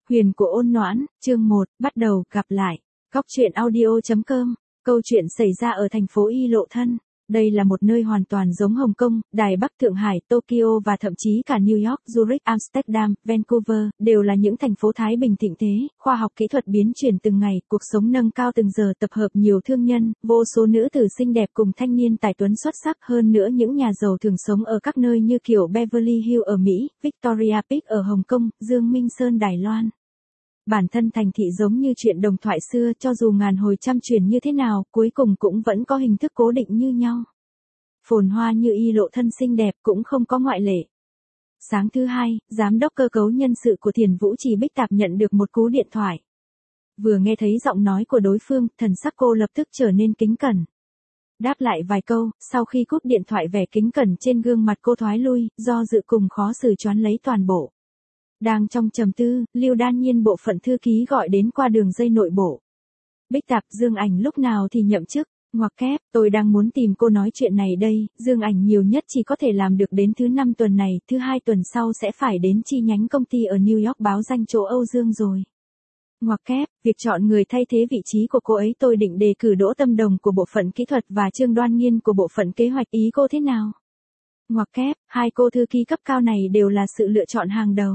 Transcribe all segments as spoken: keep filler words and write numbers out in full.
Huyền của ôn noãn, chương một, bắt đầu, gặp lại. Góc truyện audio chấm com, câu chuyện xảy ra ở thành phố Y Lộ Thân. Đây là một nơi hoàn toàn giống Hồng Kông, Đài Bắc, Thượng Hải, Tokyo và thậm chí cả New York, Zurich, Amsterdam, Vancouver, đều là những thành phố thái bình thịnh thế, khoa học kỹ thuật biến chuyển từng ngày, cuộc sống nâng cao từng giờ, tập hợp nhiều thương nhân, vô số nữ tử xinh đẹp cùng thanh niên tài tuấn xuất sắc, hơn nữa những nhà giàu thường sống ở các nơi như kiểu Beverly Hills ở Mỹ, Victoria Peak ở Hồng Kông, Dương Minh Sơn Đài Loan. Bản thân thành thị giống như chuyện đồng thoại xưa, cho dù ngàn hồi trăm chuyển như thế nào, cuối cùng cũng vẫn có hình thức cố định như nhau. Phồn hoa như Y Lộ Thân xinh đẹp cũng không có ngoại lệ. Sáng thứ hai, giám đốc cơ cấu nhân sự của Thiền Vũ Trì Bích Tạp nhận được một cú điện thoại. Vừa nghe thấy giọng nói của đối phương, thần sắc cô lập tức trở nên kính cẩn. Đáp lại vài câu, sau khi cúp điện thoại vẻ kính cẩn trên gương mặt cô thoái lui, do dự cùng khó xử choán lấy toàn bộ. Đang trong trầm tư, Lưu Đan Nhiên bộ phận thư ký gọi đến qua đường dây nội bộ. Bích Tạp, Dương Ảnh lúc nào thì nhậm chức, ngoặc kép, tôi đang muốn tìm cô nói chuyện này đây, Dương Ảnh nhiều nhất chỉ có thể làm được đến thứ năm tuần này, thứ hai tuần sau sẽ phải đến chi nhánh công ty ở New York báo danh chỗ Âu Dương rồi. Ngoặc kép, việc chọn người thay thế vị trí của cô ấy tôi định đề cử Đỗ Tâm Đồng của bộ phận kỹ thuật và Trương Đoan Nghiên của bộ phận kế hoạch, ý cô thế nào? Ngoặc kép, hai cô thư ký cấp cao này đều là sự lựa chọn hàng đầu.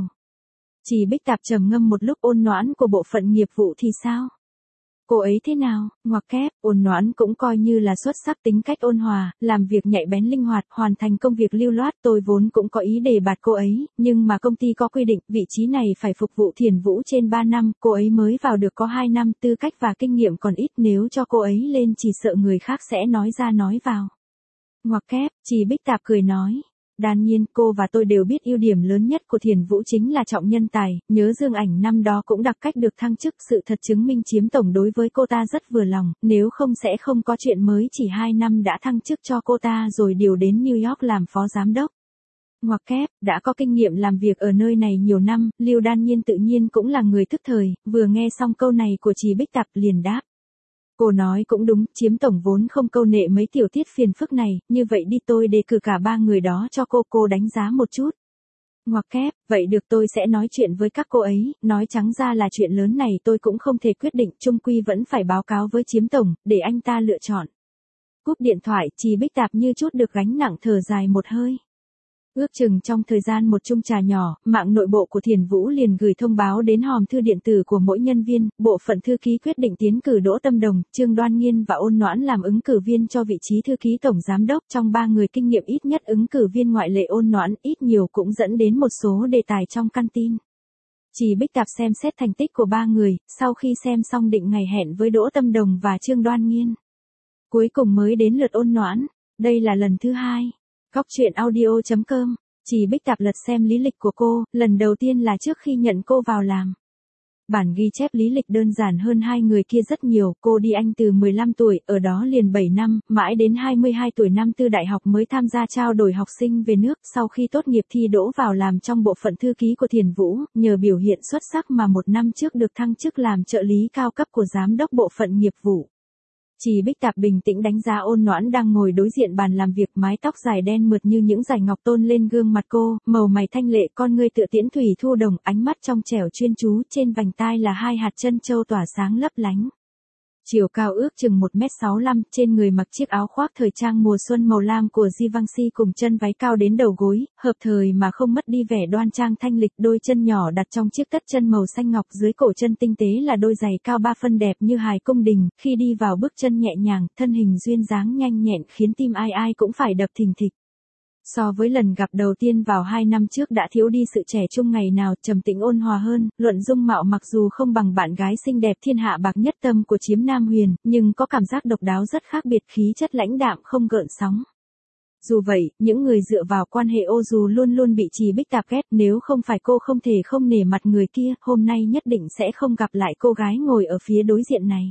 Chỉ Bích Tạp trầm ngâm một lúc, ôn noãn của bộ phận nghiệp vụ thì sao? Cô ấy thế nào? Ngoặc kép, ôn noãn cũng coi như là xuất sắc, tính cách ôn hòa, làm việc nhạy bén linh hoạt, hoàn thành công việc lưu loát, tôi vốn cũng có ý đề bạt cô ấy, nhưng mà công ty có quy định, vị trí này phải phục vụ Thiền Vũ trên ba năm, cô ấy mới vào được có hai năm, tư cách và kinh nghiệm còn ít, nếu cho cô ấy lên chỉ sợ người khác sẽ nói ra nói vào. Ngoặc kép, Chỉ Bích Tạp cười nói. Đan Nhiên, cô và tôi đều biết ưu điểm lớn nhất của Thiền Vũ chính là trọng nhân tài, nhớ Dương Ảnh năm đó cũng đặc cách được thăng chức, sự thật chứng minh Chiếm tổng đối với cô ta rất vừa lòng, nếu không sẽ không có chuyện mới chỉ hai năm đã thăng chức cho cô ta rồi điều đến New York làm phó giám đốc. Ngoặc kép, đã có kinh nghiệm làm việc ở nơi này nhiều năm, Lưu Đan Nhiên tự nhiên cũng là người thức thời, vừa nghe xong câu này của Chỉ Bích Tạp liền đáp. Cô nói cũng đúng, Chiếm tổng vốn không câu nệ mấy tiểu tiết phiền phức này, như vậy đi tôi đề cử cả ba người đó cho cô, cô đánh giá một chút. Ngoặc kép, vậy được, tôi sẽ nói chuyện với các cô ấy, nói trắng ra là chuyện lớn này tôi cũng không thể quyết định, chung quy vẫn phải báo cáo với Chiếm tổng, để anh ta lựa chọn. Cúp điện thoại, Chỉ Bích Tạp như chút được gánh nặng thở dài một hơi. Ước chừng trong thời gian một chung trà nhỏ, mạng nội bộ của Thiền Vũ liền gửi thông báo đến hòm thư điện tử của mỗi nhân viên, bộ phận thư ký quyết định tiến cử Đỗ Tâm Đồng, Trương Đoan Nghiên và ôn noãn làm ứng cử viên cho vị trí thư ký tổng giám đốc, trong ba người kinh nghiệm ít nhất ứng cử viên ngoại lệ ôn noãn, ít nhiều cũng dẫn đến một số đề tài trong căn tin. Chỉ Bích Tạp xem xét thành tích của ba người, sau khi xem xong định ngày hẹn với Đỗ Tâm Đồng và Trương Đoan Nghiên. Cuối cùng mới đến lượt ôn noãn, đây là lần thứ hai. Góc truyện audio chấm com, Chỉ Bích Tạp lật xem lý lịch của cô, lần đầu tiên là trước khi nhận cô vào làm. Bản ghi chép lý lịch đơn giản hơn hai người kia rất nhiều, cô đi Anh từ mười lăm tuổi, ở đó liền bảy năm, mãi đến hai mươi hai tuổi năm tư đại học mới tham gia trao đổi học sinh về nước, sau khi tốt nghiệp thi đỗ vào làm trong bộ phận thư ký của Thiền Vũ, nhờ biểu hiện xuất sắc mà một năm trước được thăng chức làm trợ lý cao cấp của giám đốc bộ phận nghiệp vụ. Chỉ Bích Tạp bình tĩnh đánh giá ôn noãn đang ngồi đối diện bàn làm việc, mái tóc dài đen mượt như những dải ngọc tôn lên gương mặt cô, màu mày thanh lệ, con ngươi tựa tiễn thủy thu đồng, ánh mắt trong trẻo chuyên chú, trên vành tai là hai hạt chân châu tỏa sáng lấp lánh. Chiều cao ước chừng một mét sáu mươi lăm, trên người mặc chiếc áo khoác thời trang mùa xuân màu lam của Givenchy cùng chân váy cao đến đầu gối, hợp thời mà không mất đi vẻ đoan trang thanh lịch, đôi chân nhỏ đặt trong chiếc tất chân màu xanh ngọc, dưới cổ chân tinh tế là đôi giày cao ba phân đẹp như hài cung đình, khi đi vào bước chân nhẹ nhàng, thân hình duyên dáng nhanh nhẹn khiến tim ai ai cũng phải đập thình thịch. So với lần gặp đầu tiên vào hai năm trước đã thiếu đi sự trẻ trung ngày nào, trầm tĩnh ôn hòa hơn, luận dung mạo mặc dù không bằng bạn gái xinh đẹp thiên hạ bạc nhất tâm của Chiếm Nam Huyền, nhưng có cảm giác độc đáo rất khác biệt, khí chất lãnh đạm không gợn sóng. Dù vậy, những người dựa vào quan hệ ô dù luôn luôn bị Chỉ Bích Tạp ghét, nếu không phải cô không thể không nể mặt người kia, hôm nay nhất định sẽ không gặp lại cô gái ngồi ở phía đối diện này.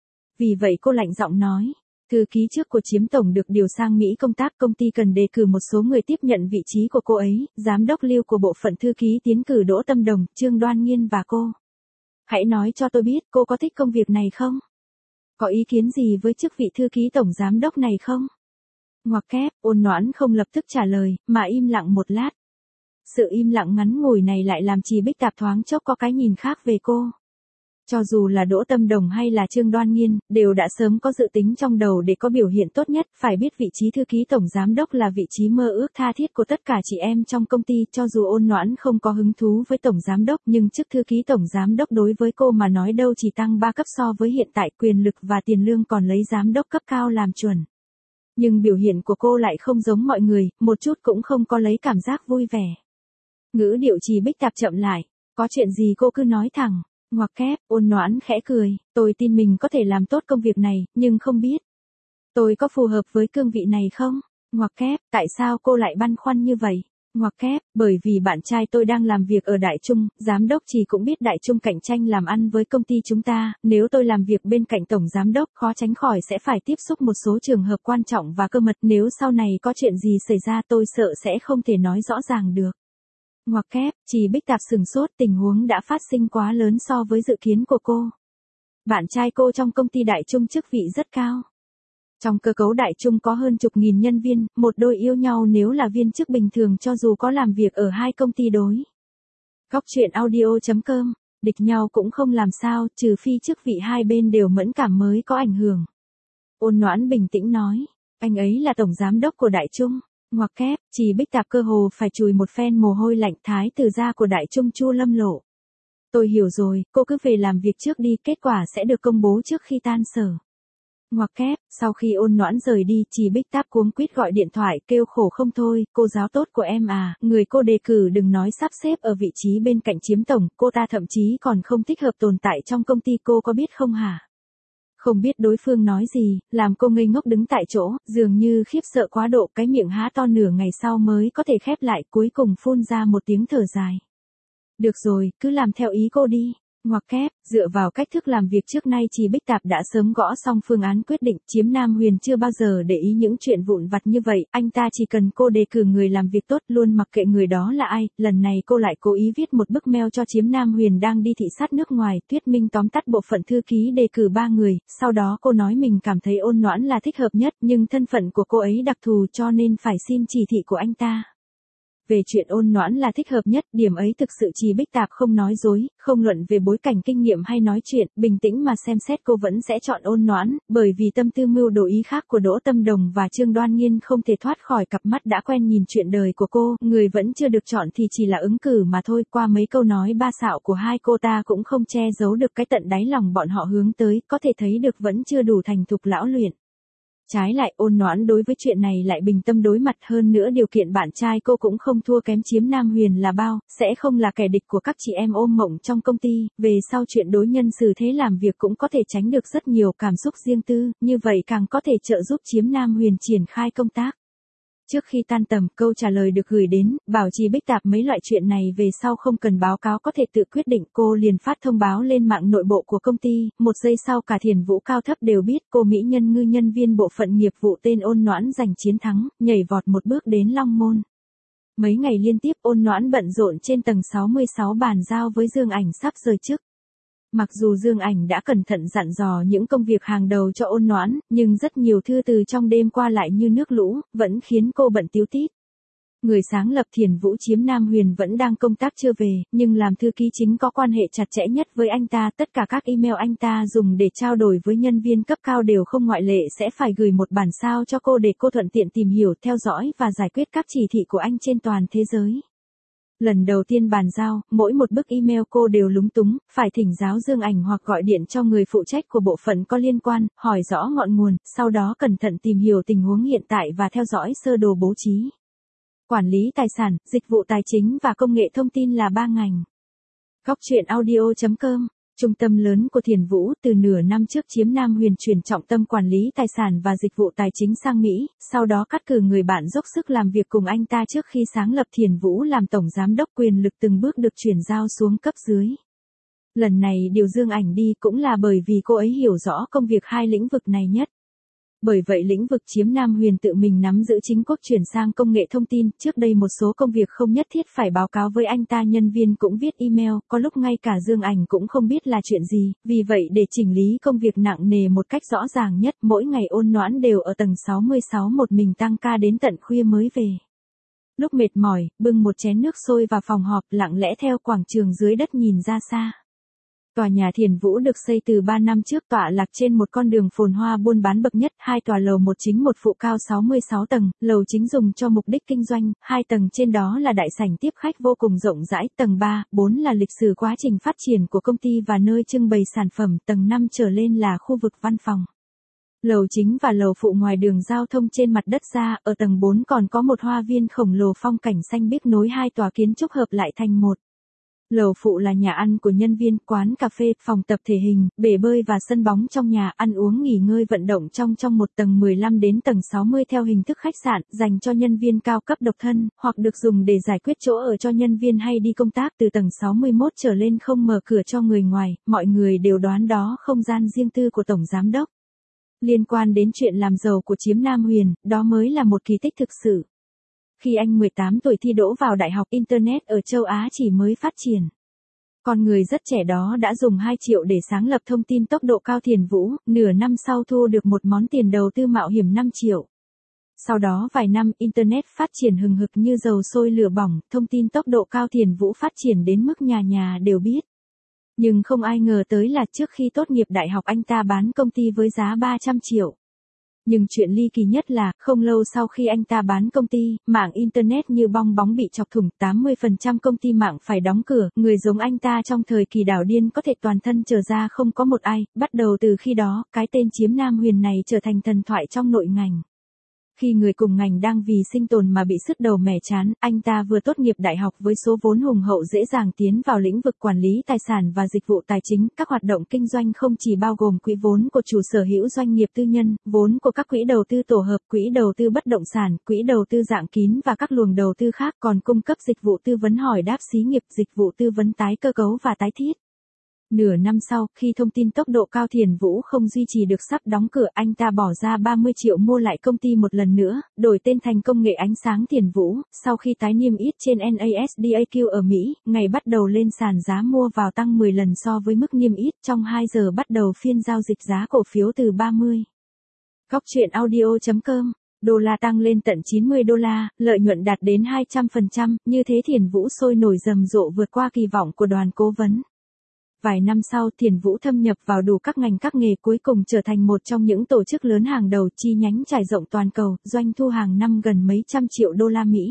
Vì vậy cô lạnh giọng nói. Thư ký trước của Chiếm tổng được điều sang Mỹ công tác, công ty cần đề cử một số người tiếp nhận vị trí của cô ấy, giám đốc Lưu của bộ phận thư ký tiến cử Đỗ Tâm Đồng, Trương Đoan Nghiên và cô. Hãy nói cho tôi biết cô có thích công việc này không? Có ý kiến gì với chức vị thư ký tổng giám đốc này không? Ngoặc kép, ôn noãn không lập tức trả lời, mà im lặng một lát. Sự im lặng ngắn ngủi này lại làm Trì Bích Tạp thoáng chốc có cái nhìn khác về cô. Cho dù là Đỗ Tâm Đồng hay là Trương Đoan Nghiên, đều đã sớm có dự tính trong đầu để có biểu hiện tốt nhất, phải biết vị trí thư ký tổng giám đốc là vị trí mơ ước tha thiết của tất cả chị em trong công ty, cho dù Ôn Noãn không có hứng thú với tổng giám đốc, nhưng chức thư ký tổng giám đốc đối với cô mà nói đâu chỉ tăng ba cấp so với hiện tại, quyền lực và tiền lương còn lấy giám đốc cấp cao làm chuẩn. Nhưng biểu hiện của cô lại không giống mọi người, một chút cũng không có lấy cảm giác vui vẻ. Ngữ điệu Trì Bích Tạp chậm lại, có chuyện gì cô cứ nói thẳng. Ngoặc kép, Ôn Noãn khẽ cười, tôi tin mình có thể làm tốt công việc này, nhưng không biết tôi có phù hợp với cương vị này không? Ngoặc kép, tại sao cô lại băn khoăn như vậy? Ngoặc kép, bởi vì bạn trai tôi đang làm việc ở Đại Trung, giám đốc Trì cũng biết Đại Trung cạnh tranh làm ăn với công ty chúng ta, nếu tôi làm việc bên cạnh tổng giám đốc, khó tránh khỏi sẽ phải tiếp xúc một số trường hợp quan trọng và cơ mật, nếu sau này có chuyện gì xảy ra tôi sợ sẽ không thể nói rõ ràng được. Ngoặc kép, Trì Bích Tạp sừng sốt, tình huống đã phát sinh quá lớn so với dự kiến của cô. Bạn trai cô trong công ty Đại Trung chức vị rất cao. Trong cơ cấu Đại Trung có hơn chục nghìn nhân viên, một đôi yêu nhau nếu là viên chức bình thường cho dù có làm việc ở hai công ty đối. Góc truyện audio chấm com, địch nhau cũng không làm sao, trừ phi chức vị hai bên đều mẫn cảm mới có ảnh hưởng. Ôn Noãn bình tĩnh nói, anh ấy là tổng giám đốc của Đại Trung. Ngoặc kép, Trì Bích Tạp cơ hồ phải chùi một phen mồ hôi lạnh, thái tử gia của Đại Trung Chu Lâm lộ. Tôi hiểu rồi, cô cứ về làm việc trước đi, kết quả sẽ được công bố trước khi tan sở. Ngoặc kép, sau khi Ôn Noãn rời đi, Trì Bích Tạp cuống quýt gọi điện thoại, kêu khổ không thôi, cô giáo tốt của em à, người cô đề cử đừng nói sắp xếp ở vị trí bên cạnh chiếm tổng, cô ta thậm chí còn không thích hợp tồn tại trong công ty, cô có biết không hả? Không biết đối phương nói gì, làm cô ngây ngốc đứng tại chỗ, dường như khiếp sợ quá độ, cái miệng há to nửa ngày sau mới có thể khép lại, cuối cùng phun ra một tiếng thở dài. Được rồi, cứ làm theo ý cô đi. Ngoặc kép, dựa vào cách thức làm việc trước nay Trì Bích Tạp đã sớm gõ xong phương án quyết định, Chiếm Nam Huyền chưa bao giờ để ý những chuyện vụn vặt như vậy, anh ta chỉ cần cô đề cử người làm việc tốt, luôn mặc kệ người đó là ai, lần này cô lại cố ý viết một bức mail cho Chiếm Nam Huyền đang đi thị sát nước ngoài, thuyết minh tóm tắt bộ phận thư ký đề cử ba người, sau đó cô nói mình cảm thấy Ôn Noãn là thích hợp nhất, nhưng thân phận của cô ấy đặc thù cho nên phải xin chỉ thị của anh ta. Về chuyện Ôn Noãn là thích hợp nhất, điểm ấy thực sự Trì Bích Tạp không nói dối, không luận về bối cảnh kinh nghiệm hay nói chuyện, bình tĩnh mà xem xét cô vẫn sẽ chọn Ôn Noãn, bởi vì tâm tư mưu đồ ý khác của Đỗ Tâm Đồng và Trương Đoan Nghiên không thể thoát khỏi cặp mắt đã quen nhìn chuyện đời của cô, người vẫn chưa được chọn thì chỉ là ứng cử mà thôi, qua mấy câu nói ba xạo của hai cô ta cũng không che giấu được cái tận đáy lòng bọn họ hướng tới, có thể thấy được vẫn chưa đủ thành thục lão luyện. Trái lại Ôn Noãn đối với chuyện này lại bình tâm đối mặt, hơn nữa điều kiện bạn trai cô cũng không thua kém Chiếm Nam Huyền là bao, sẽ không là kẻ địch của các chị em ôm mộng trong công ty, về sau chuyện đối nhân xử thế làm việc cũng có thể tránh được rất nhiều cảm xúc riêng tư, như vậy càng có thể trợ giúp Chiếm Nam Huyền triển khai công tác. Trước khi tan tầm, câu trả lời được gửi đến, bảo Trì Bích Tạp mấy loại chuyện này về sau không cần báo cáo có thể tự quyết định, cô liền phát thông báo lên mạng nội bộ của công ty, một giây sau cả Thiền Vũ cao thấp đều biết cô mỹ nhân ngư nhân viên bộ phận nghiệp vụ tên Ôn Noãn giành chiến thắng, nhảy vọt một bước đến Long Môn. Mấy ngày liên tiếp Ôn Noãn bận rộn trên tầng sáu mươi sáu bàn giao với Dương Ảnh sắp rời chức. Mặc dù Dương Ảnh đã cẩn thận dặn dò những công việc hàng đầu cho Ôn Noãn, nhưng rất nhiều thư từ trong đêm qua lại như nước lũ, vẫn khiến cô bận tíu tít. Người sáng lập Thiền Vũ Chiếm Nam Huyền vẫn đang công tác chưa về, nhưng làm thư ký chính có quan hệ chặt chẽ nhất với anh ta, tất cả các email anh ta dùng để trao đổi với nhân viên cấp cao đều không ngoại lệ sẽ phải gửi một bản sao cho cô để cô thuận tiện tìm hiểu, theo dõi và giải quyết các chỉ thị của anh trên toàn thế giới. Lần đầu tiên bàn giao, mỗi một bức email cô đều lúng túng, phải thỉnh giáo Dương Ảnh hoặc gọi điện cho người phụ trách của bộ phận có liên quan, hỏi rõ ngọn nguồn, sau đó cẩn thận tìm hiểu tình huống hiện tại và theo dõi sơ đồ bố trí. Quản lý tài sản, dịch vụ tài chính và công nghệ thông tin là ba ngành. Góc truyện audio chấm com, trung tâm lớn của Thiền Vũ, từ nửa năm trước Chiếm Nam Huyền chuyển trọng tâm quản lý tài sản và dịch vụ tài chính sang Mỹ, sau đó cắt cử người bạn dốc sức làm việc cùng anh ta trước khi sáng lập Thiền Vũ làm tổng giám đốc, quyền lực từng bước được chuyển giao xuống cấp dưới. Lần này điều Dương Ảnh đi cũng là bởi vì cô ấy hiểu rõ công việc hai lĩnh vực này nhất. Bởi vậy lĩnh vực Chiếm Nam Huyền tự mình nắm giữ chính quốc chuyển sang công nghệ thông tin, trước đây một số công việc không nhất thiết phải báo cáo với anh ta, nhân viên cũng viết email, có lúc ngay cả Dương Ảnh cũng không biết là chuyện gì, vì vậy để chỉnh lý công việc nặng nề một cách rõ ràng nhất, mỗi ngày Ôn Noãn đều ở tầng sáu mươi sáu một mình tăng ca đến tận khuya mới về. Lúc mệt mỏi, bưng một chén nước sôi vào phòng họp lặng lẽ theo quảng trường dưới đất nhìn ra xa. Tòa nhà Thiền Vũ được xây từ ba năm trước tọa lạc trên một con đường phồn hoa buôn bán bậc nhất, hai tòa lầu một chính một phụ cao sáu mươi sáu tầng, lầu chính dùng cho mục đích kinh doanh, hai tầng trên đó là đại sảnh tiếp khách vô cùng rộng rãi, tầng ba, bốn là lịch sử quá trình phát triển của công ty và nơi trưng bày sản phẩm, tầng năm trở lên là khu vực văn phòng. Lầu chính và lầu phụ ngoài đường giao thông trên mặt đất ra, ở tầng bốn còn có một hoa viên khổng lồ phong cảnh xanh biếc nối hai tòa kiến trúc hợp lại thành một. Lầu phụ là nhà ăn của nhân viên, quán cà phê, phòng tập thể hình, bể bơi và sân bóng trong nhà, ăn uống nghỉ ngơi vận động trong trong một tầng mười lăm đến tầng sáu mươi theo hình thức khách sạn, dành cho nhân viên cao cấp độc thân, hoặc được dùng để giải quyết chỗ ở cho nhân viên hay đi công tác. Từ tầng sáu mươi mốt trở lên không mở cửa cho người ngoài, mọi người đều đoán đó không gian riêng tư của tổng giám đốc. Liên quan đến chuyện làm giàu của Chiếm Nam Huyền, đó mới là một kỳ tích thực sự. Khi anh mười tám tuổi thi đỗ vào đại học, Internet ở châu Á chỉ mới phát triển. Con người rất trẻ đó đã dùng hai triệu để sáng lập thông tin tốc độ cao Thiền Vũ, nửa năm sau thu được một món tiền đầu tư mạo hiểm năm triệu. Sau đó vài năm, Internet phát triển hừng hực như dầu sôi lửa bỏng, thông tin tốc độ cao Thiền Vũ phát triển đến mức nhà nhà đều biết. Nhưng không ai ngờ tới là trước khi tốt nghiệp đại học anh ta bán công ty với giá ba trăm triệu. Nhưng chuyện ly kỳ nhất là, không lâu sau khi anh ta bán công ty, mạng Internet như bong bóng bị chọc thủng, tám mươi phần trăm công ty mạng phải đóng cửa, người giống anh ta trong thời kỳ đảo điên có thể toàn thân trở ra không có một ai, bắt đầu từ khi đó, cái tên Chiếm Nam Huyền này trở thành thần thoại trong nội ngành. Khi người cùng ngành đang vì sinh tồn mà bị sứt đầu mẻ trán, anh ta vừa tốt nghiệp đại học với số vốn hùng hậu dễ dàng tiến vào lĩnh vực quản lý tài sản và dịch vụ tài chính. Các hoạt động kinh doanh không chỉ bao gồm quỹ vốn của chủ sở hữu doanh nghiệp tư nhân, vốn của các quỹ đầu tư tổ hợp, quỹ đầu tư bất động sản, quỹ đầu tư dạng kín và các luồng đầu tư khác, còn cung cấp dịch vụ tư vấn hỏi đáp xí nghiệp, dịch vụ tư vấn tái cơ cấu và tái thiết. Nửa năm sau, khi thông tin tốc độ cao Thiền Vũ không duy trì được sắp đóng cửa, anh ta bỏ ra ba mươi triệu mua lại công ty một lần nữa, đổi tên thành Công nghệ Ánh sáng Thiền Vũ. Sau khi tái niêm yết trên NASDAQ ở Mỹ, ngày bắt đầu lên sàn giá mua vào tăng mười lần so với mức niêm yết, trong hai giờ bắt đầu phiên giao dịch giá cổ phiếu từ ba mươi. Góc truyện audio chấm com, đô la tăng lên tận chín mươi đô la, lợi nhuận đạt đến hai trăm phần trăm, như thế Thiền Vũ sôi nổi rầm rộ vượt qua kỳ vọng của đoàn cố vấn. Vài năm sau, Thiền Vũ thâm nhập vào đủ các ngành các nghề, cuối cùng trở thành một trong những tổ chức lớn hàng đầu, chi nhánh trải rộng toàn cầu, doanh thu hàng năm gần mấy trăm triệu đô la Mỹ.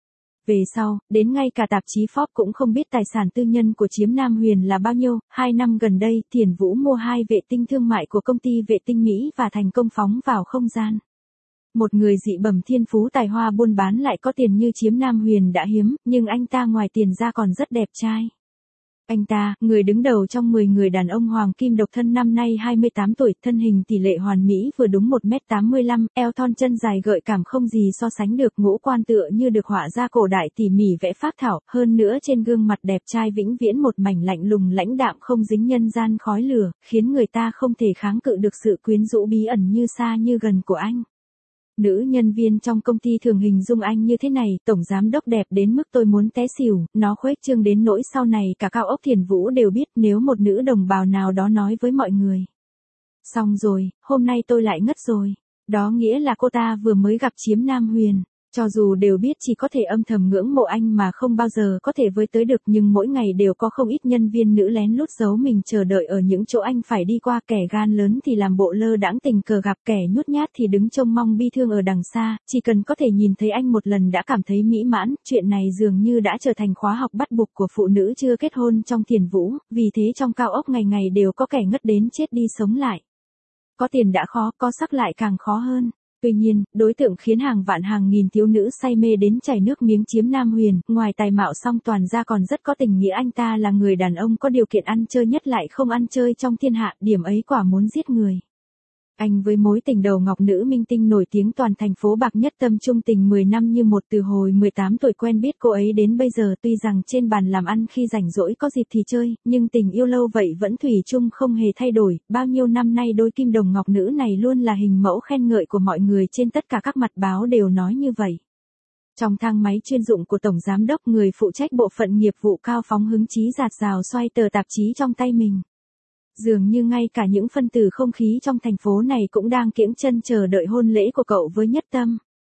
Về sau, đến ngay cả tạp chí Forbes cũng không biết tài sản tư nhân của Chiếm Nam Huyền là bao nhiêu. Hai năm gần đây, Thiền Vũ mua hai vệ tinh thương mại của công ty vệ tinh Mỹ và thành công phóng vào không gian. Một người dị bẩm thiên phú tài hoa buôn bán lại có tiền như Chiếm Nam Huyền đã hiếm, nhưng anh ta ngoài tiền ra còn rất đẹp trai. Anh ta, người đứng đầu trong mười người đàn ông hoàng kim độc thân, năm nay hai mươi tám tuổi, thân hình tỷ lệ hoàn mỹ vừa đúng một mét tám mươi lăm, eo thon chân dài gợi cảm không gì so sánh được, ngũ quan tựa như được họa ra cổ đại tỉ mỉ vẽ phác thảo, hơn nữa trên gương mặt đẹp trai vĩnh viễn một mảnh lạnh lùng lãnh đạm không dính nhân gian khói lửa, khiến người ta không thể kháng cự được sự quyến rũ bí ẩn như xa như gần của anh. Nữ nhân viên trong công ty thường hình dung anh như thế này, tổng giám đốc đẹp đến mức tôi muốn té xỉu, nó khuếch trương đến nỗi sau này cả cao ốc Thiền Vũ đều biết, nếu một nữ đồng bào nào đó nói với mọi người. Xong rồi, hôm nay tôi lại ngất rồi. Đó nghĩa là cô ta vừa mới gặp Chiếm Nam Huyền. Cho dù đều biết chỉ có thể âm thầm ngưỡng mộ anh mà không bao giờ có thể với tới được, nhưng mỗi ngày đều có không ít nhân viên nữ lén lút giấu mình chờ đợi ở những chỗ anh phải đi qua, kẻ gan lớn thì làm bộ lơ đãng tình cờ gặp, kẻ nhút nhát thì đứng trông mong bi thương ở đằng xa, chỉ cần có thể nhìn thấy anh một lần đã cảm thấy mỹ mãn. Chuyện này dường như đã trở thành khóa học bắt buộc của phụ nữ chưa kết hôn trong Thiền Vũ, vì thế trong cao ốc ngày ngày đều có kẻ ngất đến chết đi sống lại. Có tiền đã khó, có sắc lại càng khó hơn. Tuy nhiên, đối tượng khiến hàng vạn hàng nghìn thiếu nữ say mê đến chảy nước miếng Chiếm Nam Huyền, ngoài tài mạo song toàn ra còn rất có tình nghĩa. Anh ta là người đàn ông có điều kiện ăn chơi nhất lại không ăn chơi trong thiên hạ, điểm ấy quả muốn giết người. Anh với mối tình đầu ngọc nữ minh tinh nổi tiếng toàn thành phố bạc nhất tâm trung tình mười năm như một, từ hồi mười tám tuổi quen biết cô ấy đến bây giờ, tuy rằng trên bàn làm ăn khi rảnh rỗi có dịp thì chơi, nhưng tình yêu lâu vậy vẫn thủy chung không hề thay đổi. Bao nhiêu năm nay đôi kim đồng ngọc nữ này luôn là hình mẫu khen ngợi của mọi người, trên tất cả các mặt báo đều nói như vậy. Trong thang máy chuyên dụng của tổng giám đốc, người phụ trách bộ phận nghiệp vụ cao phóng hứng chí dạt dào xoay tờ tạp chí trong tay mình. Dường như ngay cả những phân tử không khí trong thành phố này cũng đang kiễng chân chờ đợi hôn lễ của cậu với Nhất Tâm.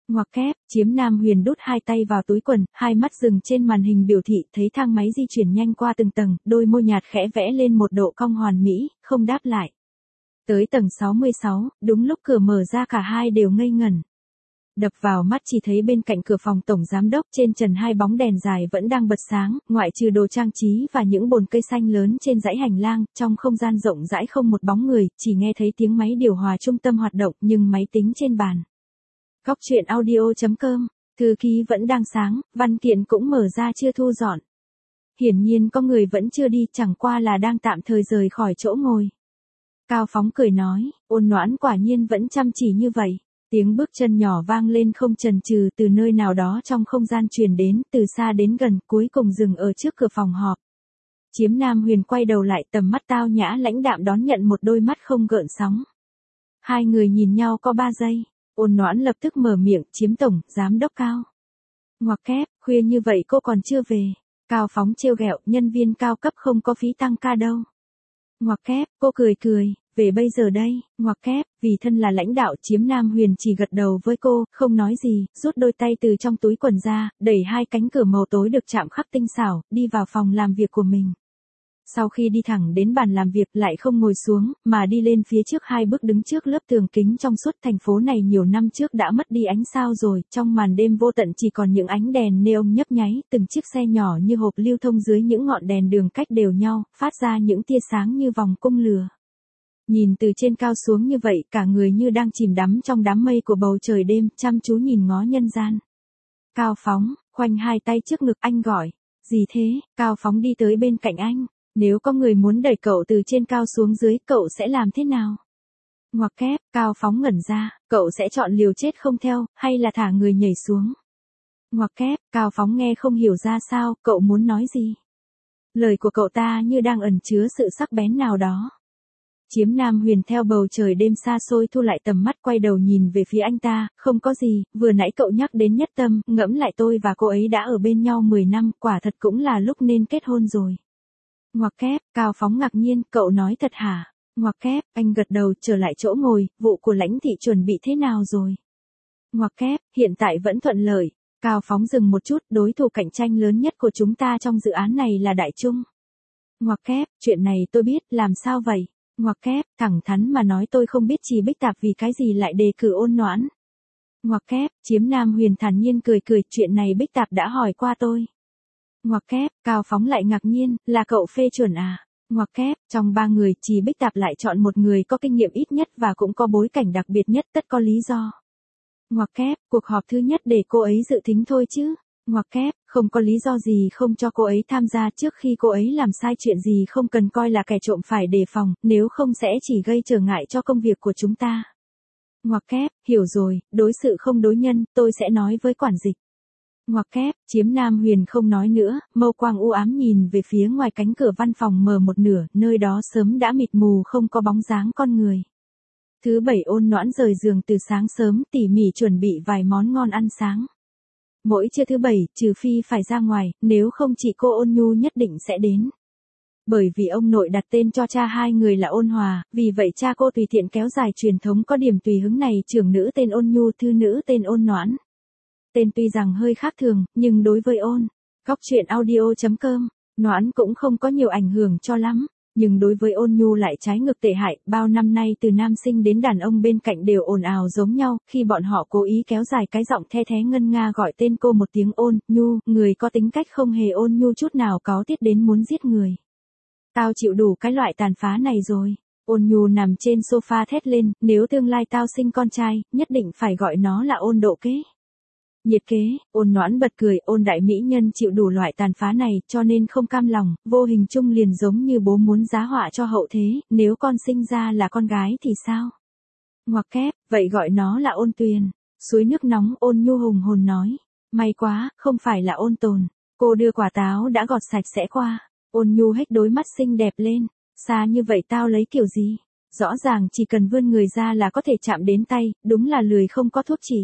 Ngoặc kép, Chiếm Nam Huyền đút hai tay vào túi quần, hai mắt dừng trên màn hình biểu thị, thấy thang máy di chuyển nhanh qua từng tầng, đôi môi nhạt khẽ vẽ lên một độ cong hoàn mỹ, không đáp lại. Tới tầng sáu mươi sáu, đúng lúc cửa mở ra cả hai đều ngây ngẩn. Đập vào mắt chỉ thấy bên cạnh cửa phòng tổng giám đốc trên trần hai bóng đèn dài vẫn đang bật sáng, ngoại trừ đồ trang trí và những bồn cây xanh lớn trên dãy hành lang, trong không gian rộng rãi không một bóng người, chỉ nghe thấy tiếng máy điều hòa trung tâm hoạt động nhưng máy tính trên bàn. Góc truyện audio chấm com, thư ký vẫn đang sáng, văn kiện cũng mở ra chưa thu dọn. Hiển nhiên có người vẫn chưa đi, chẳng qua là đang tạm thời rời khỏi chỗ ngồi. Cao Phóng cười nói, Ôn Noãn quả nhiên vẫn chăm chỉ như vậy. Tiếng bước chân nhỏ vang lên không chần chừ từ nơi nào đó trong không gian truyền đến, từ xa đến gần, cuối cùng dừng ở trước cửa phòng họp. Chiếm Nam Huyền quay đầu lại, tầm mắt tao nhã lãnh đạm đón nhận một đôi mắt không gợn sóng. Hai người nhìn nhau có ba giây, Ôn Noãn lập tức mở miệng, Chiếm tổng, giám đốc Cao. Ngoặc kép, khuya như vậy cô còn chưa về. Cao Phóng trêu ghẹo, nhân viên cao cấp không có phí tăng ca đâu. Ngoặc kép, cô cười cười, về bây giờ đây. Ngoặc kép, vì thân là lãnh đạo, Chiếm Nam Huyền chỉ gật đầu với cô, không nói gì, rút đôi tay từ trong túi quần ra, đẩy hai cánh cửa màu tối được chạm khắc tinh xảo, đi vào phòng làm việc của mình. Sau khi đi thẳng đến bàn làm việc lại không ngồi xuống, mà đi lên phía trước hai bước đứng trước lớp tường kính trong suốt. Thành phố này nhiều năm trước đã mất đi ánh sao rồi, trong màn đêm vô tận chỉ còn những ánh đèn neon nhấp nháy, từng chiếc xe nhỏ như hộp lưu thông dưới những ngọn đèn đường cách đều nhau, phát ra những tia sáng như vòng cung lửa. Nhìn từ trên cao xuống như vậy, cả người như đang chìm đắm trong đám mây của bầu trời đêm, chăm chú nhìn ngó nhân gian. Cao Phóng, khoanh hai tay trước ngực, anh gọi. Gì thế? Cao Phóng đi tới bên cạnh anh. Nếu có người muốn đẩy cậu từ trên cao xuống dưới, cậu sẽ làm thế nào? Ngoặc kép, Cao Phóng ngẩn ra, cậu sẽ chọn liều chết không theo, hay là thả người nhảy xuống? Ngoặc kép, Cao Phóng nghe không hiểu ra sao, cậu muốn nói gì? Lời của cậu ta như đang ẩn chứa sự sắc bén nào đó. Chiếm Nam Huyền theo bầu trời đêm xa xôi thu lại tầm mắt, quay đầu nhìn về phía anh ta, không có gì, vừa nãy cậu nhắc đến Nhất Tâm, ngẫm lại tôi và cô ấy đã ở bên nhau mười năm, quả thật cũng là lúc nên kết hôn rồi. Ngoặc kép, Cao Phóng ngạc nhiên, cậu nói thật hả? Ngoặc kép, anh gật đầu, trở lại chỗ ngồi, vụ của Lãnh thị chuẩn bị thế nào rồi? Ngoặc kép, hiện tại vẫn thuận lợi. Cao Phóng dừng một chút, đối thủ cạnh tranh lớn nhất của chúng ta trong dự án này là Đại Trung. Ngoặc kép, chuyện này tôi biết, làm sao vậy? Ngoặc kép, thẳng thắn mà nói tôi không biết Trì Bích Tạp vì cái gì lại đề cử Ôn Noãn. Ngoặc kép, Chiếm Nam Huyền thản nhiên cười cười, chuyện này Bích Tạp đã hỏi qua tôi. Ngoặc kép, Cao Phóng lại ngạc nhiên, là cậu phê chuẩn à? Ngoặc kép, trong ba người, Trì Bích Tạp lại chọn một người có kinh nghiệm ít nhất và cũng có bối cảnh đặc biệt nhất, tất có lý do. Ngoặc kép, cuộc họp thứ nhất để cô ấy dự tính thôi chứ. Ngoặc kép, không có lý do gì không cho cô ấy tham gia, trước khi cô ấy làm sai chuyện gì không cần coi là kẻ trộm phải đề phòng, nếu không sẽ chỉ gây trở ngại cho công việc của chúng ta. Ngoặc kép, hiểu rồi, đối sự không đối nhân, tôi sẽ nói với quản dịch. Ngoặc kép, Chiếm Nam Huyền không nói nữa, mâu quang u ám nhìn về phía ngoài cánh cửa văn phòng mở một nửa, nơi đó sớm đã mịt mù không có bóng dáng con người. Thứ bảy Ôn Noãn rời giường từ sáng sớm, tỉ mỉ chuẩn bị vài món ngon ăn sáng. Mỗi trưa thứ bảy, trừ phi phải ra ngoài, nếu không chị cô Ôn Nhu nhất định sẽ đến. Bởi vì ông nội đặt tên cho cha hai người là Ôn Hòa, vì vậy cha cô tùy tiện kéo dài truyền thống có điểm tùy hứng này, trưởng nữ tên Ôn Nhu, thư nữ tên Ôn Noãn. Tên tuy rằng hơi khác thường, nhưng đối với Ôn, góc truyện audio chấm com, Noãn cũng không có nhiều ảnh hưởng cho lắm. Nhưng đối với Ôn Nhu lại trái ngược tệ hại, bao năm nay từ nam sinh đến đàn ông bên cạnh đều ồn ào giống nhau, khi bọn họ cố ý kéo dài cái giọng the thé ngân nga gọi tên cô một tiếng Ôn Nhu, người có tính cách không hề ôn nhu chút nào cáu tiết đến muốn giết người. Tao chịu đủ cái loại tàn phá này rồi. Ôn Nhu nằm trên sofa thét lên, nếu tương lai tao sinh con trai, nhất định phải gọi nó là Ôn Độ Kế. Nhiệt kế, Ôn Noãn bật cười, Ôn đại mỹ nhân chịu đủ loại tàn phá này, cho nên không cam lòng, vô hình chung liền giống như bố muốn giá họa cho hậu thế, nếu con sinh ra là con gái thì sao? Ngoặc kép, vậy gọi nó là Ôn Tuyền. Suối nước nóng, Ôn Nhu hùng hồn nói. May quá, không phải là Ôn Tồn. Cô đưa quả táo đã gọt sạch sẽ qua. Ôn Nhu hếch đôi mắt xinh đẹp lên. Xa như vậy tao lấy kiểu gì? Rõ ràng chỉ cần vươn người ra là có thể chạm đến tay, đúng là lười không có thuốc chỉ.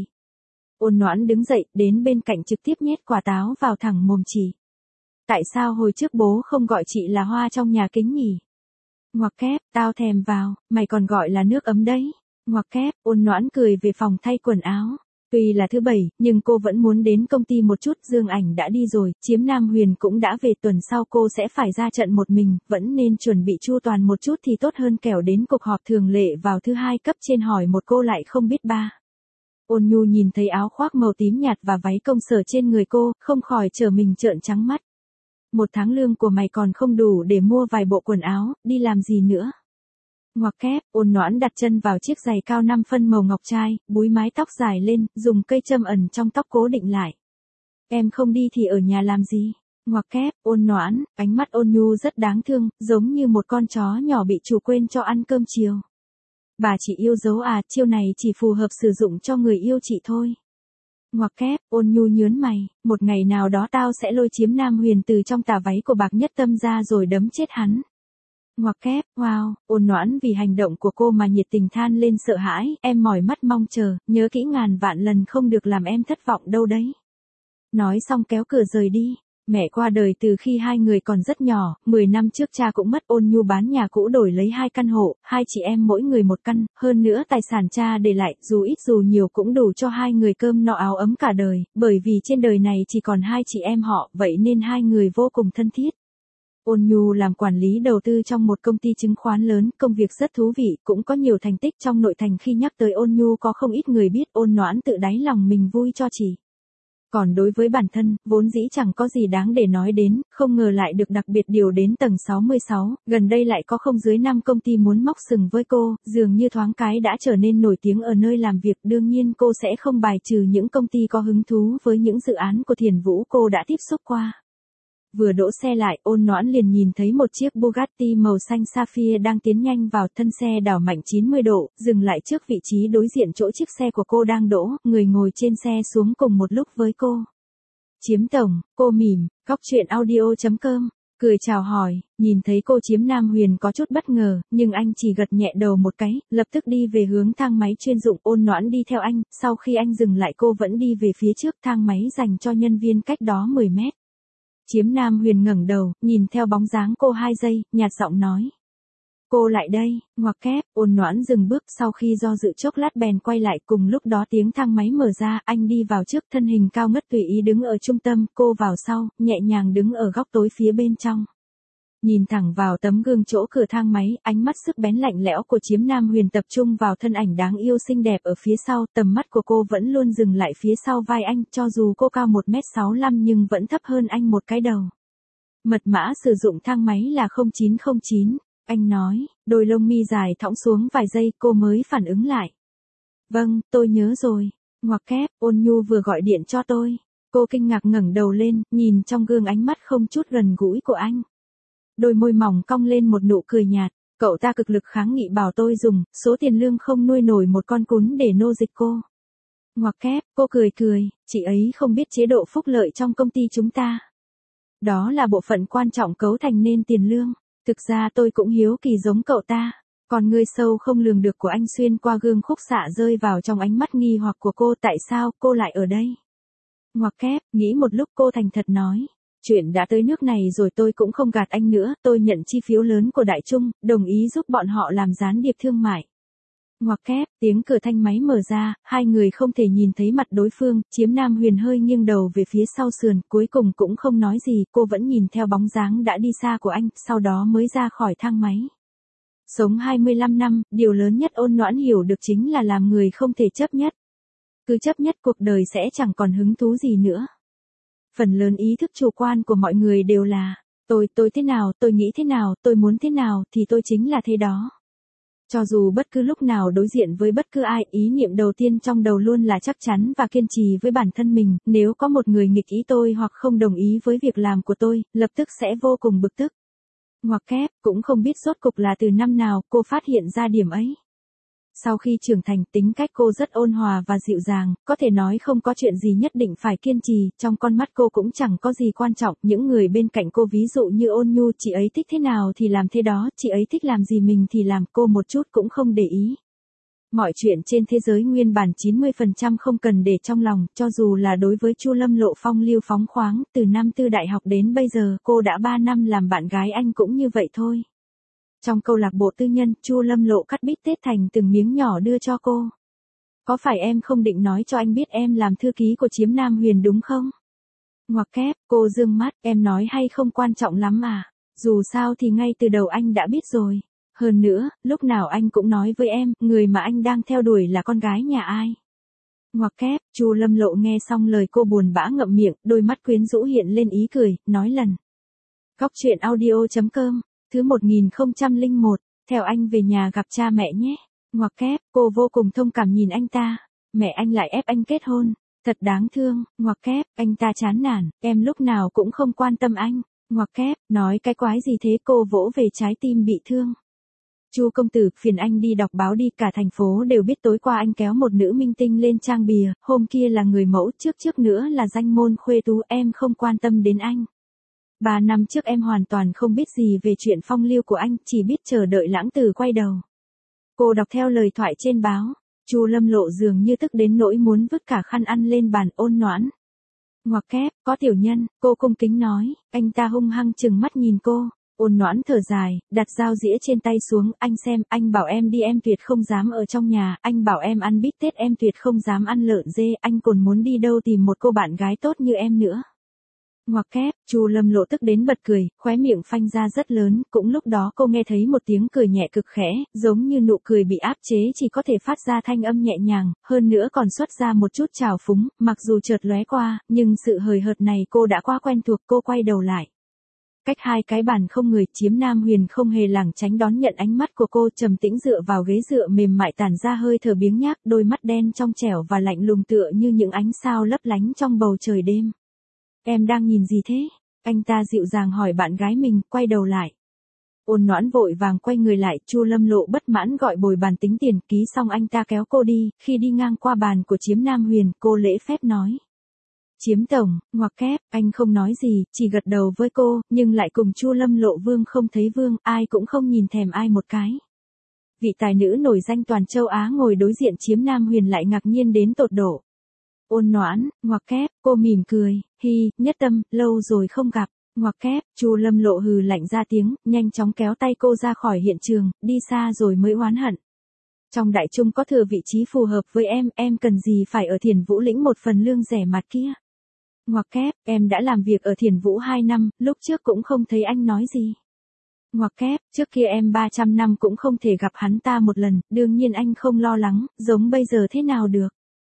Ôn Noãn đứng dậy, đến bên cạnh trực tiếp nhét quả táo vào thẳng mồm chị. Tại sao hồi trước bố không gọi chị là hoa trong nhà kính nhỉ? Ngoặc kép, tao thèm vào, mày còn gọi là nước ấm đấy. Ngoặc kép, Ôn Noãn cười về phòng thay quần áo. Tuy là thứ bảy, nhưng cô vẫn muốn đến công ty một chút. Dương Ảnh đã đi rồi, Chiếm Nam Huyền cũng đã về, tuần sau cô sẽ phải ra trận một mình, vẫn nên chuẩn bị chu toàn một chút thì tốt hơn kẻo đến cuộc họp thường lệ vào thứ hai cấp trên hỏi một cô lại không biết ba. Ôn Nhu nhìn thấy áo khoác màu tím nhạt và váy công sở trên người cô, không khỏi trở mình trợn trắng mắt. Một tháng lương của mày còn không đủ để mua vài bộ quần áo, đi làm gì nữa? Ngoặc kép, Ôn Noãn đặt chân vào chiếc giày cao năm phân màu ngọc trai, búi mái tóc dài lên, dùng cây châm ẩn trong tóc cố định lại. Em không đi thì ở nhà làm gì? Ngoặc kép, Ôn Noãn, ánh mắt Ôn Nhu rất đáng thương, giống như một con chó nhỏ bị chủ quên cho ăn cơm chiều. Bà chị yêu dấu à, chiêu này chỉ phù hợp sử dụng cho người yêu chị thôi. Ngoặc kép, Ôn Nhu nhớn mày, một ngày nào đó tao sẽ lôi Chiếm Nam Huyền từ trong tà váy của Bạc Nhất Tâm ra rồi đấm chết hắn. Ngoặc kép, wow, Ôn Noãn vì hành động của cô mà nhiệt tình than lên sợ hãi, em mỏi mắt mong chờ, nhớ kỹ ngàn vạn lần không được làm em thất vọng đâu đấy. Nói xong kéo cửa rời đi. Mẹ qua đời từ khi hai người còn rất nhỏ, mười năm trước cha cũng mất. Ôn Nhu bán nhà cũ đổi lấy hai căn hộ, hai chị em mỗi người một căn, hơn nữa tài sản cha để lại, dù ít dù nhiều cũng đủ cho hai người cơm no áo ấm cả đời, bởi vì trên đời này chỉ còn hai chị em họ, vậy nên hai người vô cùng thân thiết. Ôn Nhu làm quản lý đầu tư trong một công ty chứng khoán lớn, công việc rất thú vị, cũng có nhiều thành tích trong nội thành. Khi nhắc tới Ôn Nhu có không ít người biết. Ôn Noãn tự đáy lòng mình vui cho chị. Còn đối với bản thân, vốn dĩ chẳng có gì đáng để nói đến, không ngờ lại được đặc biệt điều đến tầng sáu mươi sáu, gần đây lại có không dưới năm công ty muốn móc sừng với cô, dường như thoáng cái đã trở nên nổi tiếng ở nơi làm việc. Đương nhiên cô sẽ không bài trừ những công ty có hứng thú với những dự án của Thiền Vũ cô đã tiếp xúc qua. Vừa đỗ xe lại, Ôn Noãn liền nhìn thấy một chiếc Bugatti màu xanh sapphire đang tiến nhanh vào. Thân xe đảo mạnh chín mươi độ, dừng lại trước vị trí đối diện chỗ chiếc xe của cô đang đỗ, người ngồi trên xe xuống cùng một lúc với cô. Chiếm tổng, cô mỉm, góc truyện audio chấm com, cười chào hỏi, nhìn thấy cô Chiếm Nam Huyền có chút bất ngờ, nhưng anh chỉ gật nhẹ đầu một cái, lập tức đi về hướng thang máy chuyên dụng. Ôn Noãn đi theo anh, sau khi anh dừng lại cô vẫn đi về phía trước thang máy dành cho nhân viên cách đó mười mét. Chiếm Nam Huyền ngẩng đầu, nhìn theo bóng dáng cô hai giây, nhạt giọng nói. Cô lại đây. Ngoặc kép, Ôn Noãn dừng bước, sau khi do dự chốc lát bèn quay lại. Cùng lúc đó tiếng thang máy mở ra, anh đi vào trước, thân hình cao ngất tùy ý đứng ở trung tâm, cô vào sau, nhẹ nhàng đứng ở góc tối phía bên trong. Nhìn thẳng vào tấm gương chỗ cửa thang máy, ánh mắt sắc bén lạnh lẽo của Chiếm Nam Huyền tập trung vào thân ảnh đáng yêu xinh đẹp ở phía sau. Tầm mắt của cô vẫn luôn dừng lại phía sau vai anh, cho dù cô cao một mét sáu mươi lăm nhưng vẫn thấp hơn anh một cái đầu. Mật mã sử dụng thang máy là không chín không chín, anh nói, đôi lông mi dài thõng xuống vài giây cô mới phản ứng lại. Vâng, tôi nhớ rồi. Ngoặc kép, Ôn Nhu vừa gọi điện cho tôi. Cô kinh ngạc ngẩng đầu lên, nhìn trong gương ánh mắt không chút gần gũi của anh. Đôi môi mỏng cong lên một nụ cười nhạt, cậu ta cực lực kháng nghị bảo tôi dùng số tiền lương không nuôi nổi một con cún để nô dịch cô. Ngoặc kép, cô cười cười, chị ấy không biết chế độ phúc lợi trong công ty chúng ta. Đó là bộ phận quan trọng cấu thành nên tiền lương. Thực ra tôi cũng hiếu kỳ giống cậu ta. Còn người sâu không lường được của anh xuyên qua gương khúc xạ rơi vào trong ánh mắt nghi hoặc của cô. Tại sao cô lại ở đây? Ngoặc kép, nghĩ một lúc cô thành thật nói. Chuyện đã tới nước này rồi tôi cũng không gạt anh nữa, tôi nhận chi phiếu lớn của Đại Trung, đồng ý giúp bọn họ làm gián điệp thương mại. Ngoặc kép, tiếng cửa thanh máy mở ra, hai người không thể nhìn thấy mặt đối phương. Chiếm Nam Huyền hơi nghiêng đầu về phía sau sườn, cuối cùng cũng không nói gì, cô vẫn nhìn theo bóng dáng đã đi xa của anh, sau đó mới ra khỏi thang máy. Sống hai mươi lăm năm, điều lớn nhất Ôn Noãn hiểu được chính là làm người không thể chấp nhất. Cứ chấp nhất cuộc đời sẽ chẳng còn hứng thú gì nữa. Phần lớn ý thức chủ quan của mọi người đều là, tôi, tôi thế nào, tôi nghĩ thế nào, tôi muốn thế nào, thì tôi chính là thế đó. Cho dù bất cứ lúc nào đối diện với bất cứ ai, ý niệm đầu tiên trong đầu luôn là chắc chắn và kiên trì với bản thân mình. Nếu có một người nghịch ý tôi hoặc không đồng ý với việc làm của tôi, lập tức sẽ vô cùng bực tức. Ngoặc kép, cũng không biết rốt cục là từ năm nào cô phát hiện ra điểm ấy. Sau khi trưởng thành, tính cách cô rất ôn hòa và dịu dàng, có thể nói không có chuyện gì nhất định phải kiên trì, trong con mắt cô cũng chẳng có gì quan trọng. Những người bên cạnh cô ví dụ như Ôn Nhu, chị ấy thích thế nào thì làm thế đó, chị ấy thích làm gì mình thì làm, cô một chút cũng không để ý. Mọi chuyện trên thế giới nguyên bản chín mươi phần trăm không cần để trong lòng, cho dù là đối với Chu Lâm Lộ phong lưu phóng khoáng, từ năm tư đại học đến bây giờ, cô đã ba năm làm bạn gái anh cũng như vậy thôi. Trong câu lạc bộ tư nhân, Chu Lâm Lộ cắt bít tết thành từng miếng nhỏ đưa cho cô. Có phải em không định nói cho anh biết em làm thư ký của Chiếm Nam Huyền đúng không? Ngoặc kép, cô dương mắt, em nói hay không quan trọng lắm à. Dù sao thì ngay từ đầu anh đã biết rồi. Hơn nữa, lúc nào anh cũng nói với em, người mà anh đang theo đuổi là con gái nhà ai. Ngoặc kép, Chu Lâm Lộ nghe xong lời cô buồn bã ngậm miệng, đôi mắt quyến rũ hiện lên ý cười, nói lần. Góc truyện audio chấm com, thứ một nghìn không trăm lẻ một, theo anh về nhà gặp cha mẹ nhé. Ngoặc kép, cô vô cùng thông cảm nhìn anh ta. Mẹ anh lại ép anh kết hôn. Thật đáng thương. Ngoặc kép, anh ta chán nản, em lúc nào cũng không quan tâm anh. Ngoặc kép, nói cái quái gì thế, cô vỗ về trái tim bị thương. Chu công tử, phiền anh đi đọc báo đi, cả thành phố đều biết tối qua anh kéo một nữ minh tinh lên trang bìa, hôm kia là người mẫu, trước trước nữa là danh môn khuê tú, em không quan tâm đến anh. Ba năm trước em hoàn toàn không biết gì về chuyện phong lưu của anh, chỉ biết chờ đợi lãng tử quay đầu. Cô đọc theo lời thoại trên báo, Chu Lâm Lộ dường như tức đến nỗi muốn vứt cả khăn ăn lên bàn, ôn noãn. Ngoặc kép, có tiểu nhân, cô cung kính nói, anh ta hung hăng chừng mắt nhìn cô. Ôn noãn thở dài, đặt dao dĩa trên tay xuống, anh xem, anh bảo em đi em tuyệt không dám ở trong nhà, anh bảo em ăn bít tết em tuyệt không dám ăn lợn dê, anh còn muốn đi đâu tìm một cô bạn gái tốt như em nữa. Ngoặc kép, Chu Lâm Lộ tức đến bật cười, khóe miệng phanh ra rất lớn, cũng lúc đó cô nghe thấy một tiếng cười nhẹ cực khẽ, giống như nụ cười bị áp chế chỉ có thể phát ra thanh âm nhẹ nhàng, hơn nữa còn xuất ra một chút trào phúng, mặc dù chợt lóe qua, nhưng sự hời hợt này cô đã quá quen thuộc, cô quay đầu lại. Cách hai cái bàn không người, Chiếm Nam Huyền không hề lảng tránh đón nhận ánh mắt của cô, trầm tĩnh dựa vào ghế dựa mềm mại tản ra hơi thở biếng nhác, đôi mắt đen trong trẻo và lạnh lùng tựa như những ánh sao lấp lánh trong bầu trời đêm. Em đang nhìn gì thế? Anh ta dịu dàng hỏi bạn gái mình, quay đầu lại. Ôn noãn vội vàng quay người lại, Chu Lâm Lộ bất mãn gọi bồi bàn tính tiền, ký xong anh ta kéo cô đi, khi đi ngang qua bàn của Chiếm Nam Huyền, cô lễ phép nói. Chiếm tổng, ngoặc kép, anh không nói gì, chỉ gật đầu với cô, nhưng lại cùng Chu Lâm Lộ vương không thấy vương, ai cũng không nhìn thèm ai một cái. Vị tài nữ nổi danh toàn châu Á ngồi đối diện Chiếm Nam Huyền lại ngạc nhiên đến tột độ. Ôn noãn, ngoặc kép, cô mỉm cười, hi, nhất tâm, lâu rồi không gặp, ngoặc kép, Chu Lâm Lộ hừ lạnh ra tiếng, nhanh chóng kéo tay cô ra khỏi hiện trường, đi xa rồi mới oán hận. Trong đại trung có thừa vị trí phù hợp với em, em cần gì phải ở Thiền Vũ lĩnh một phần lương rẻ mạt kia. Ngoặc kép, em đã làm việc ở Thiền Vũ hai năm, lúc trước cũng không thấy anh nói gì. Ngoặc kép, trước kia em ba trăm năm cũng không thể gặp hắn ta một lần, đương nhiên anh không lo lắng, giống bây giờ thế nào được.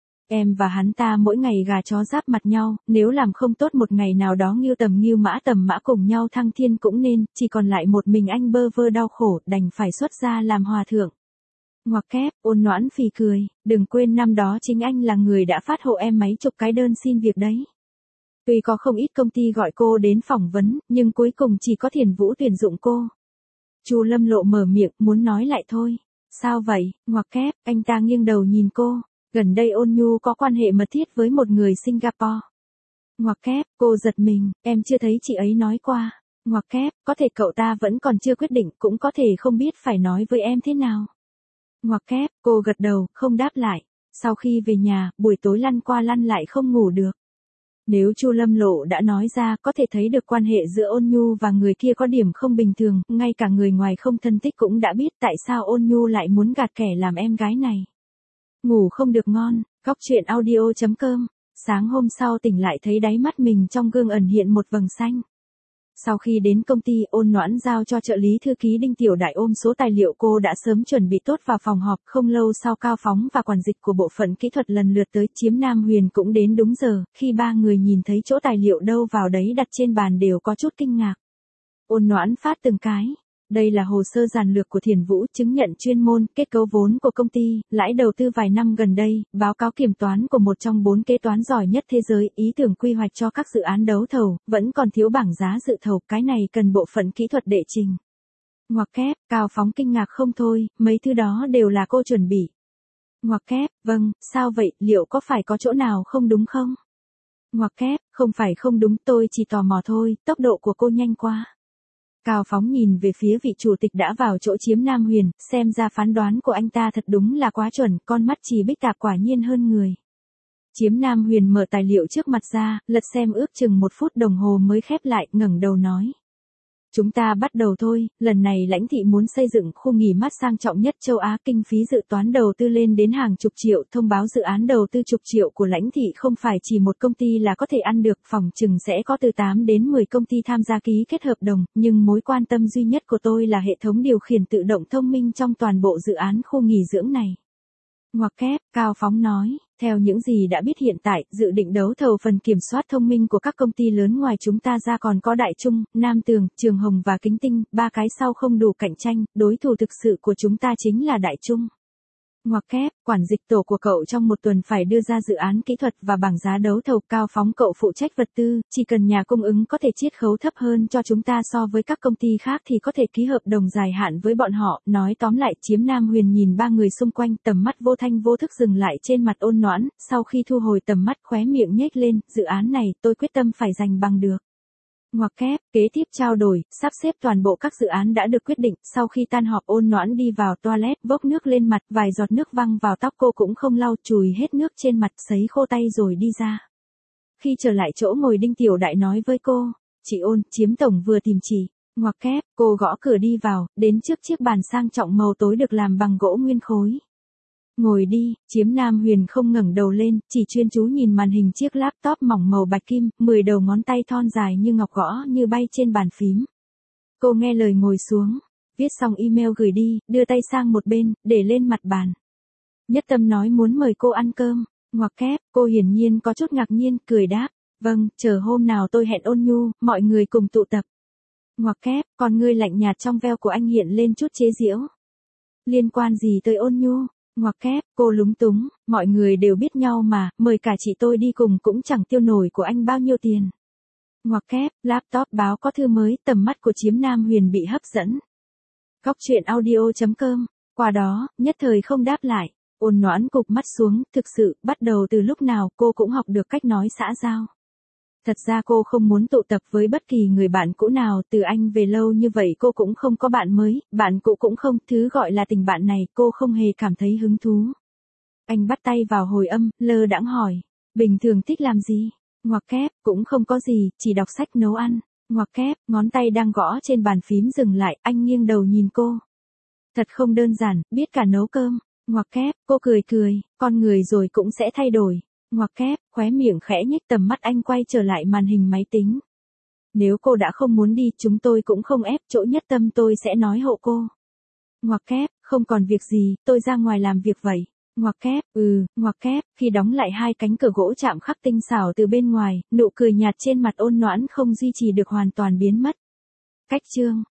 Em và hắn ta mỗi ngày gà chó giáp mặt nhau, nếu làm không tốt một ngày nào đó Ngưu Tầm Ngưu Mã Tầm Mã cùng nhau thăng thiên cũng nên, chỉ còn lại một mình anh bơ vơ đau khổ, đành phải xuất gia làm hòa thượng. Ngoặc kép, ôn noãn phì cười, đừng quên năm đó chính anh là người đã phát hộ em mấy chục cái đơn xin việc đấy. Tuy có không ít công ty gọi cô đến phỏng vấn, nhưng cuối cùng chỉ có Thiền Vũ tuyển dụng cô. Chu Lâm Lộ mở miệng, muốn nói lại thôi. Sao vậy, ngoặc kép, anh ta nghiêng đầu nhìn cô. Gần đây Ôn Nhu có quan hệ mật thiết với một người Singapore. Ngoặc kép, cô giật mình, em chưa thấy chị ấy nói qua. Ngoặc kép, có thể cậu ta vẫn còn chưa quyết định, cũng có thể không biết phải nói với em thế nào. Ngoặc kép, cô gật đầu, không đáp lại. Sau khi về nhà, buổi tối lăn qua lăn lại không ngủ được. Nếu Chu Lâm Lộ đã nói ra, có thể thấy được quan hệ giữa Ôn Nhu và người kia có điểm không bình thường, ngay cả người ngoài không thân thích cũng đã biết tại sao Ôn Nhu lại muốn gạt kẻ làm em gái này. Ngủ không được ngon, góc truyện audio chấm com, sáng hôm sau tỉnh lại thấy đáy mắt mình trong gương ẩn hiện một vầng xanh. Sau khi đến công ty, Ôn Noãn giao cho trợ lý thư ký Đinh Tiểu Đại ôm số tài liệu cô đã sớm chuẩn bị tốt vào phòng họp, không lâu sau Cao Phóng và quản dịch của bộ phận kỹ thuật lần lượt tới, Chiếm Nam Huyền cũng đến đúng giờ, khi ba người nhìn thấy chỗ tài liệu đâu vào đấy đặt trên bàn đều có chút kinh ngạc. Ôn Noãn phát từng cái. Đây là hồ sơ giản lược của Thiền Vũ, chứng nhận chuyên môn, kết cấu vốn của công ty, lãi đầu tư vài năm gần đây, báo cáo kiểm toán của một trong bốn kế toán giỏi nhất thế giới, ý tưởng quy hoạch cho các dự án đấu thầu, vẫn còn thiếu bảng giá dự thầu, cái này cần bộ phận kỹ thuật đệ trình. Ngoặc kép, Cao Phóng kinh ngạc không thôi, mấy thứ đó đều là cô chuẩn bị. Ngoặc kép, vâng, sao vậy, liệu có phải có chỗ nào không đúng không? Ngoặc kép, không phải không đúng, tôi chỉ tò mò thôi, tốc độ của cô nhanh quá. Cao Phóng nhìn về phía vị chủ tịch đã vào chỗ Chiếm Nam Huyền, xem ra phán đoán của anh ta thật đúng là quá chuẩn, con mắt Trì Bích Tạp quả nhiên hơn người. Chiếm Nam Huyền mở tài liệu trước mặt ra, lật xem ước chừng một phút đồng hồ mới khép lại, ngẩng đầu nói. Chúng ta bắt đầu thôi, lần này lãnh thị muốn xây dựng khu nghỉ mát sang trọng nhất châu Á, kinh phí dự toán đầu tư lên đến hàng chục triệu, thông báo dự án đầu tư chục triệu của lãnh thị không phải chỉ một công ty là có thể ăn được, phòng chừng sẽ có từ tám đến mười công ty tham gia ký kết hợp đồng, nhưng mối quan tâm duy nhất của tôi là hệ thống điều khiển tự động thông minh trong toàn bộ dự án khu nghỉ dưỡng này. Ngoặc kép, Cao Phóng nói, theo những gì đã biết hiện tại, dự định đấu thầu phần kiểm soát thông minh của các công ty lớn ngoài chúng ta ra còn có Đại Trung, Nam Tường, Trường Hồng và Kính Tinh, ba cái sau không đủ cạnh tranh, đối thủ thực sự của chúng ta chính là Đại Trung. Ngoặc kép, quản dịch tổ của cậu trong một tuần phải đưa ra dự án kỹ thuật và bảng giá đấu thầu. Cao Phóng, cậu phụ trách vật tư, chỉ cần nhà cung ứng có thể chiết khấu thấp hơn cho chúng ta so với các công ty khác thì có thể ký hợp đồng dài hạn với bọn họ. Nói tóm lại, Chiếm Nam Huyền nhìn ba người xung quanh, tầm mắt vô thanh vô thức dừng lại trên mặt Ôn Noãn, sau khi thu hồi tầm mắt khóe miệng nhếch lên, dự án này tôi quyết tâm phải giành bằng được. Ngoặc kép, kế tiếp trao đổi, sắp xếp toàn bộ các dự án đã được quyết định, sau khi tan họp Ôn Noãn đi vào toilet, vốc nước lên mặt, vài giọt nước văng vào tóc cô cũng không lau, chùi hết nước trên mặt, sấy khô tay rồi đi ra. Khi trở lại chỗ ngồi, Đinh Tiểu Đại nói với cô, chị Ôn, Chiếm tổng vừa tìm chị. Ngoặc kép, cô gõ cửa đi vào, đến trước chiếc bàn sang trọng màu tối được làm bằng gỗ nguyên khối. Ngồi đi, Chiếm Nam Huyền không ngẩng đầu lên, chỉ chuyên chú nhìn màn hình chiếc laptop mỏng màu bạch kim, mười đầu ngón tay thon dài như ngọc gõ như bay trên bàn phím. Cô nghe lời ngồi xuống, viết xong email gửi đi, đưa tay sang một bên, để lên mặt bàn. Nhất Tâm nói muốn mời cô ăn cơm. Ngoặc kép, cô hiển nhiên có chút ngạc nhiên, cười đáp, vâng, chờ hôm nào tôi hẹn Ôn Nhu, mọi người cùng tụ tập. Ngoặc kép, con ngươi lạnh nhạt trong veo của anh hiện lên chút chế giễu. Liên quan gì tới Ôn Nhu? Ngoặc kép, cô lúng túng, mọi người đều biết nhau mà, mời cả chị tôi đi cùng cũng chẳng tiêu nổi của anh bao nhiêu tiền. Ngoặc kép, laptop báo có thư mới, tầm mắt của Chiếm Nam Huyền bị hấp dẫn. Góc truyện audio chấm com, qua đó, nhất thời không đáp lại. Ôn Noãn cụp mắt xuống, thực sự, bắt đầu từ lúc nào cô cũng học được cách nói xã giao. Thật ra cô không muốn tụ tập với bất kỳ người bạn cũ nào, từ anh về lâu như vậy cô cũng không có bạn mới, bạn cũ cũng không, thứ gọi là tình bạn này cô không hề cảm thấy hứng thú. Anh bắt tay vào hồi âm, lơ đãng hỏi, bình thường thích làm gì? Ngoặc kép, cũng không có gì, chỉ đọc sách nấu ăn. Ngoặc kép, ngón tay đang gõ trên bàn phím dừng lại, anh nghiêng đầu nhìn cô. Thật không đơn giản, biết cả nấu cơm. Ngoặc kép, cô cười cười, con người rồi cũng sẽ thay đổi. Ngoặc kép, khóe miệng khẽ nhếch, tầm mắt anh quay trở lại màn hình máy tính. Nếu cô đã không muốn đi, chúng tôi cũng không ép, chỗ Nhất Tâm tôi sẽ nói hộ cô. Ngoặc kép, không còn việc gì, tôi ra ngoài làm việc vậy. Ngoặc kép, ừ, ngoặc kép, khi đóng lại hai cánh cửa gỗ chạm khắc tinh xảo từ bên ngoài, nụ cười nhạt trên mặt Ôn Noãn không duy trì được, hoàn toàn biến mất. Cách chương